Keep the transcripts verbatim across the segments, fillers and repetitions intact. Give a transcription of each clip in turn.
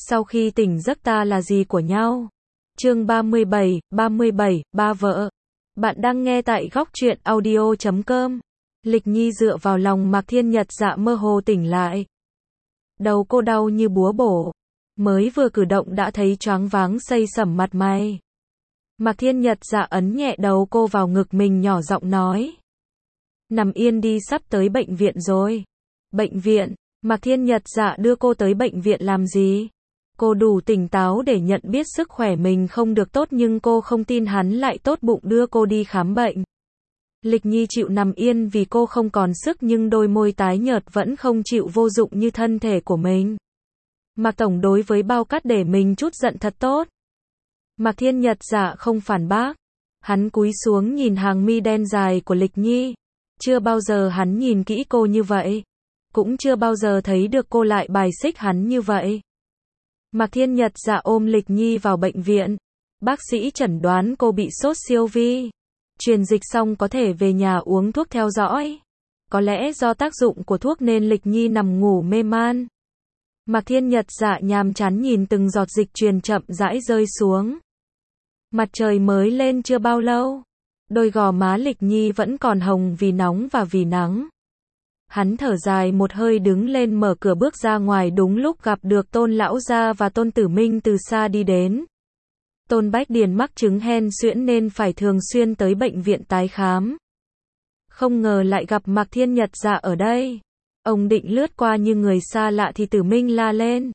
Sau khi tỉnh giấc ta là gì của nhau? Chương ba mươi bảy, ba mươi bảy, ba vợ. Bạn đang nghe tại góc truyện audio chấm com. Lịch Nhi dựa vào lòng Mạc Thiên Nhật Dạ mơ hồ tỉnh lại. Đầu cô đau như búa bổ. Mới vừa cử động đã thấy choáng váng xây sẩm mặt mày. Mạc Thiên Nhật Dạ ấn nhẹ đầu cô vào ngực mình nhỏ giọng nói. Nằm yên đi, sắp tới bệnh viện rồi. Bệnh viện? Mạc Thiên Nhật Dạ đưa cô tới bệnh viện làm gì? Cô đủ tỉnh táo để nhận biết sức khỏe mình không được tốt nhưng cô không tin hắn lại tốt bụng đưa cô đi khám bệnh. Lịch Nhi chịu nằm yên vì cô không còn sức nhưng đôi môi tái nhợt vẫn không chịu vô dụng như thân thể của mình. Mạc Tổng đối với bao cát để mình chút giận thật tốt. Mạc Thiên Nhật Dạ không phản bác. Hắn cúi xuống nhìn hàng mi đen dài của Lịch Nhi. Chưa bao giờ hắn nhìn kỹ cô như vậy. Cũng chưa bao giờ thấy được cô lại bài xích hắn như vậy. Mạc Thiên Nhật Dạ ôm Lịch Nhi vào bệnh viện. Bác sĩ chẩn đoán cô bị sốt siêu vi. Truyền dịch xong có thể về nhà uống thuốc theo dõi. Có lẽ do tác dụng của thuốc nên Lịch Nhi nằm ngủ mê man. Mạc Thiên Nhật Dạ nhàm chán nhìn từng giọt dịch truyền chậm rãi rơi xuống. Mặt trời mới lên chưa bao lâu. Đôi gò má Lịch Nhi vẫn còn hồng vì nóng và vì nắng. Hắn thở dài một hơi đứng lên mở cửa bước ra ngoài đúng lúc gặp được Tôn Lão Gia và Tôn Tử Minh từ xa đi đến. Tôn Bách Điền mắc chứng hen suyễn nên phải thường xuyên tới bệnh viện tái khám. Không ngờ lại gặp Mạc Thiên Nhật Dạ ở đây. Ông định lướt qua như người xa lạ thì Tử Minh la lên.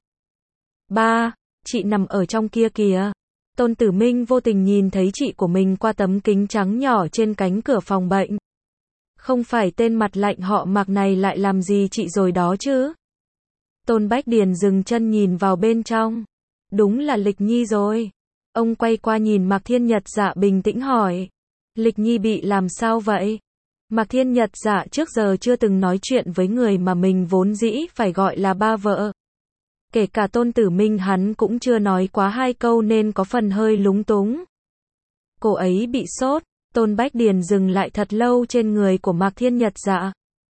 Ba, chị nằm ở trong kia kìa. Tôn Tử Minh vô tình nhìn thấy chị của mình qua tấm kính trắng nhỏ trên cánh cửa phòng bệnh. Không phải tên mặt lạnh họ Mạc này lại làm gì chị rồi đó chứ? Tôn Bách Điền dừng chân nhìn vào bên trong. Đúng là Lịch Nhi rồi. Ông quay qua nhìn Mạc Thiên Nhật Dạ bình tĩnh hỏi. Lịch Nhi bị làm sao vậy? Mạc Thiên Nhật Dạ trước giờ chưa từng nói chuyện với người mà mình vốn dĩ phải gọi là ba vợ. Kể cả Tôn Tử Minh hắn cũng chưa nói quá hai câu nên có phần hơi lúng túng. Cô ấy bị sốt. Tôn Bách Điền dừng lại thật lâu trên người của Mạc Thiên Nhật Dạ.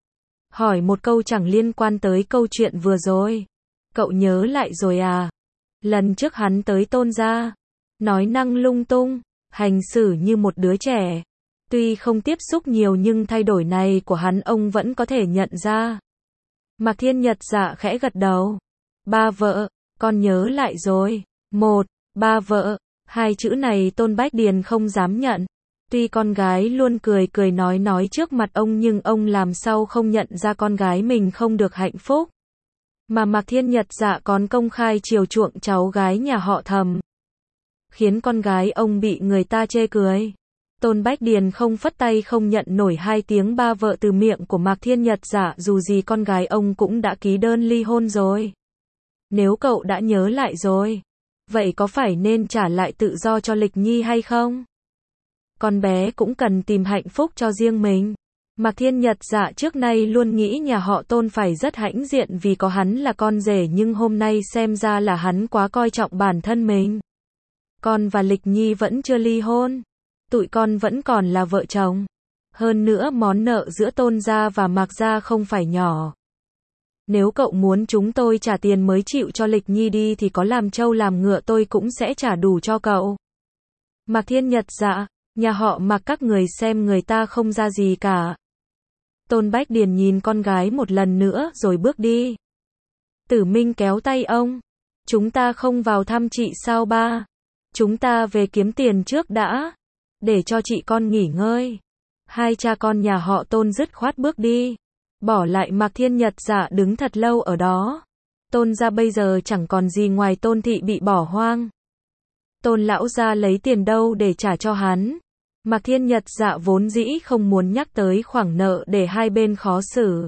Hỏi một câu chẳng liên quan tới câu chuyện vừa rồi. Cậu nhớ lại rồi à? Lần trước hắn tới Tôn gia. Nói năng lung tung. Hành xử như một đứa trẻ. Tuy không tiếp xúc nhiều nhưng thay đổi này của hắn ông vẫn có thể nhận ra. Mạc Thiên Nhật Dạ khẽ gật đầu. Ba vợ, con nhớ lại rồi. Một, ba vợ. Hai chữ này Tôn Bách Điền không dám nhận. Tuy con gái luôn cười cười nói nói trước mặt ông nhưng ông làm sao không nhận ra con gái mình không được hạnh phúc. Mà Mạc Thiên Nhật Dạ còn công khai chiều chuộng cháu gái nhà họ Thẩm. Khiến con gái ông bị người ta chê cười. Tôn Bách Điền không phất tay không nhận nổi hai tiếng ba vợ từ miệng của Mạc Thiên Nhật Dạ dù gì con gái ông cũng đã ký đơn ly hôn rồi. Nếu cậu đã nhớ lại rồi, vậy có phải nên trả lại tự do cho Lịch Nhi hay không? Con bé cũng cần tìm hạnh phúc cho riêng mình. Mạc Thiên Nhật Dạ trước nay luôn nghĩ nhà họ Tôn phải rất hãnh diện vì có hắn là con rể nhưng hôm nay xem ra là hắn quá coi trọng bản thân mình. Con và Lịch Nhi vẫn chưa ly hôn. Tụi con vẫn còn là vợ chồng. Hơn nữa món nợ giữa Tôn gia và Mạc gia không phải nhỏ. Nếu cậu muốn chúng tôi trả tiền mới chịu cho Lịch Nhi đi thì có làm trâu làm ngựa tôi cũng sẽ trả đủ cho cậu. Mạc Thiên Nhật Dạ, nhà họ Mạc các người xem người ta không ra gì cả. Tôn Bách Điền nhìn con gái một lần nữa rồi bước đi. Tử Minh kéo tay ông. Chúng ta không vào thăm chị sao ba? Chúng ta về kiếm tiền trước đã. Để cho chị con nghỉ ngơi. Hai cha con nhà họ Tôn dứt khoát bước đi. Bỏ lại Mạc Thiên Nhật Dạ đứng thật lâu ở đó. Tôn gia bây giờ chẳng còn gì ngoài Tôn thị bị bỏ hoang. Tôn lão gia lấy tiền đâu để trả cho hắn. Mạc Thiên Nhật Dạ vốn dĩ không muốn nhắc tới khoản nợ để hai bên khó xử.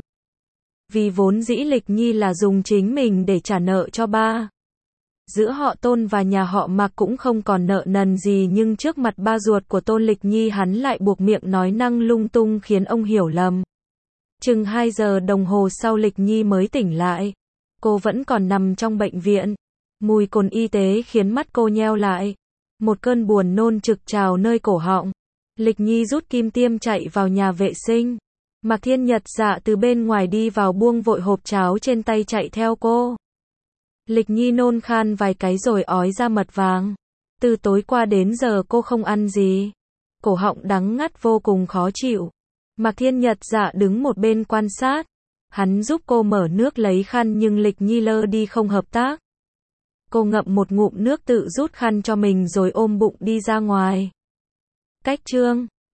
Vì vốn dĩ Lịch Nhi là dùng chính mình để trả nợ cho ba. Giữa họ Tôn và nhà họ Mạc cũng không còn nợ nần gì nhưng trước mặt ba ruột của Tôn Lịch Nhi hắn lại buộc miệng nói năng lung tung khiến ông hiểu lầm. Chừng hai giờ đồng hồ sau Lịch Nhi mới tỉnh lại. Cô vẫn còn nằm trong bệnh viện. Mùi cồn y tế khiến mắt cô nheo lại. Một cơn buồn nôn trực trào nơi cổ họng. Lịch Nhi rút kim tiêm chạy vào nhà vệ sinh. Mạc Thiên Nhật Dạ từ bên ngoài đi vào buông vội hộp cháo trên tay chạy theo cô. Lịch Nhi nôn khan vài cái rồi ói ra mật vàng. Từ tối qua đến giờ cô không ăn gì. Cổ họng đắng ngắt vô cùng khó chịu. Mạc Thiên Nhật Dạ đứng một bên quan sát. Hắn giúp cô mở nước lấy khăn nhưng Lịch Nhi lơ đi không hợp tác. Cô ngậm một ngụm nước tự rút khăn cho mình rồi ôm bụng đi ra ngoài. Cách chương